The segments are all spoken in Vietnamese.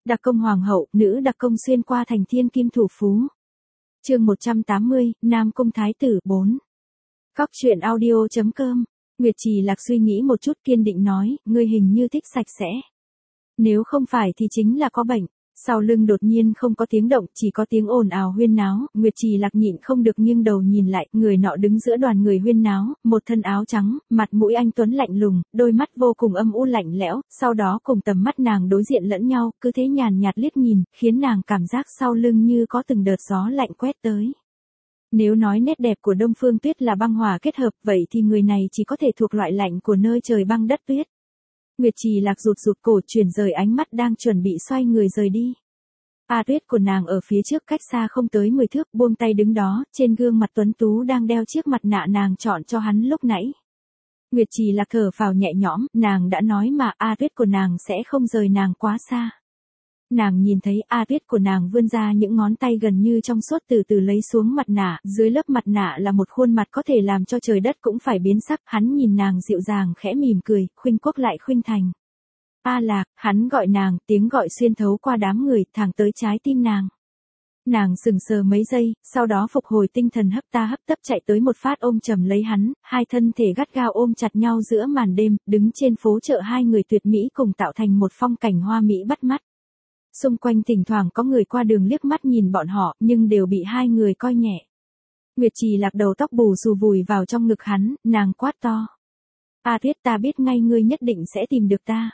Đặc công hoàng hậu, nữ đặc công xuyên qua thành thiên kim thủ phú. Chương 180, Nam Cung Thái tử 4. Góc truyện audio.com. Nguyệt Trì Lạc suy nghĩ một chút kiên định nói, ngươi hình như thích sạch sẽ. Nếu không phải thì chính là có bệnh. Sau lưng đột nhiên không có tiếng động, chỉ có tiếng ồn ào huyên náo, Nguyệt Trì Lạc nhịn không được nghiêng đầu nhìn lại, người nọ đứng giữa đoàn người huyên náo, một thân áo trắng, mặt mũi anh tuấn lạnh lùng, đôi mắt vô cùng âm u lạnh lẽo, sau đó cùng tầm mắt nàng đối diện lẫn nhau, cứ thế nhàn nhạt liếc nhìn, khiến nàng cảm giác sau lưng như có từng đợt gió lạnh quét tới. Nếu nói nét đẹp của Đông Phương Tuyết là băng hỏa kết hợp, vậy thì người này chỉ có thể thuộc loại lạnh của nơi trời băng đất tuyết. Nguyệt Trì Lạc rụt cổ, chuyển rời ánh mắt đang chuẩn bị xoay người rời đi. Tuyết của nàng ở phía trước cách xa không tới 10 thước, buông tay đứng đó, trên gương mặt tuấn tú đang đeo chiếc mặt nạ nàng chọn cho hắn lúc nãy. Nguyệt Trì Lạc thở phào nhẹ nhõm, nàng đã nói mà, Tuyết của nàng sẽ không rời nàng quá xa. Nàng nhìn thấy Tuyết của nàng vươn ra những ngón tay gần như trong suốt từ từ lấy xuống mặt nạ, dưới lớp mặt nạ là một khuôn mặt có thể làm cho trời đất cũng phải biến sắc, hắn nhìn nàng dịu dàng khẽ mỉm cười, khuynh quốc lại khuynh thành. Lạc, hắn gọi nàng, tiếng gọi xuyên thấu qua đám người, thẳng tới trái tim nàng. Nàng sững sờ mấy giây, sau đó phục hồi tinh thần hấp tấp chạy tới một phát ôm chầm lấy hắn, hai thân thể gắt gao ôm chặt nhau giữa màn đêm, đứng trên phố chợ hai người tuyệt mỹ cùng tạo thành một phong cảnh hoa mỹ bắt mắt. Xung quanh thỉnh thoảng có người qua đường liếc mắt nhìn bọn họ, nhưng đều bị hai người coi nhẹ. Nguyệt Trì Lạc đầu tóc bù xù vùi vào trong ngực hắn, nàng quát to. Tuyết, ta biết ngay ngươi nhất định sẽ tìm được ta.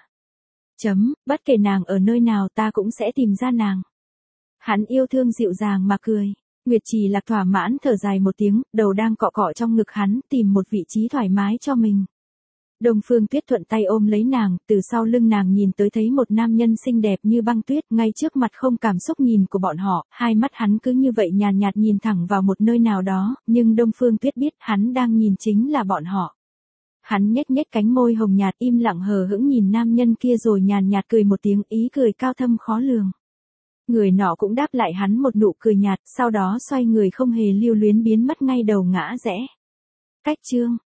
Bất kể nàng ở nơi nào ta cũng sẽ tìm ra nàng. Hắn yêu thương dịu dàng mà cười. Nguyệt Trì Lạc thỏa mãn thở dài một tiếng, đầu đang cọ cọ trong ngực hắn, tìm một vị trí thoải mái cho mình. Đông Phương Tuyết thuận tay ôm lấy nàng, từ sau lưng nàng nhìn tới thấy một nam nhân xinh đẹp như băng tuyết, ngay trước mặt không cảm xúc nhìn của bọn họ, hai mắt hắn cứ như vậy nhàn nhạt nhìn thẳng vào một nơi nào đó, nhưng Đông Phương Tuyết biết hắn đang nhìn chính là bọn họ. Hắn nhếch cánh môi hồng nhạt im lặng hờ hững nhìn nam nhân kia rồi nhàn nhạt cười một tiếng, ý cười cao thâm khó lường. Người nọ cũng đáp lại hắn một nụ cười nhạt, sau đó xoay người không hề lưu luyến biến mất ngay đầu ngã rẽ. Cách chương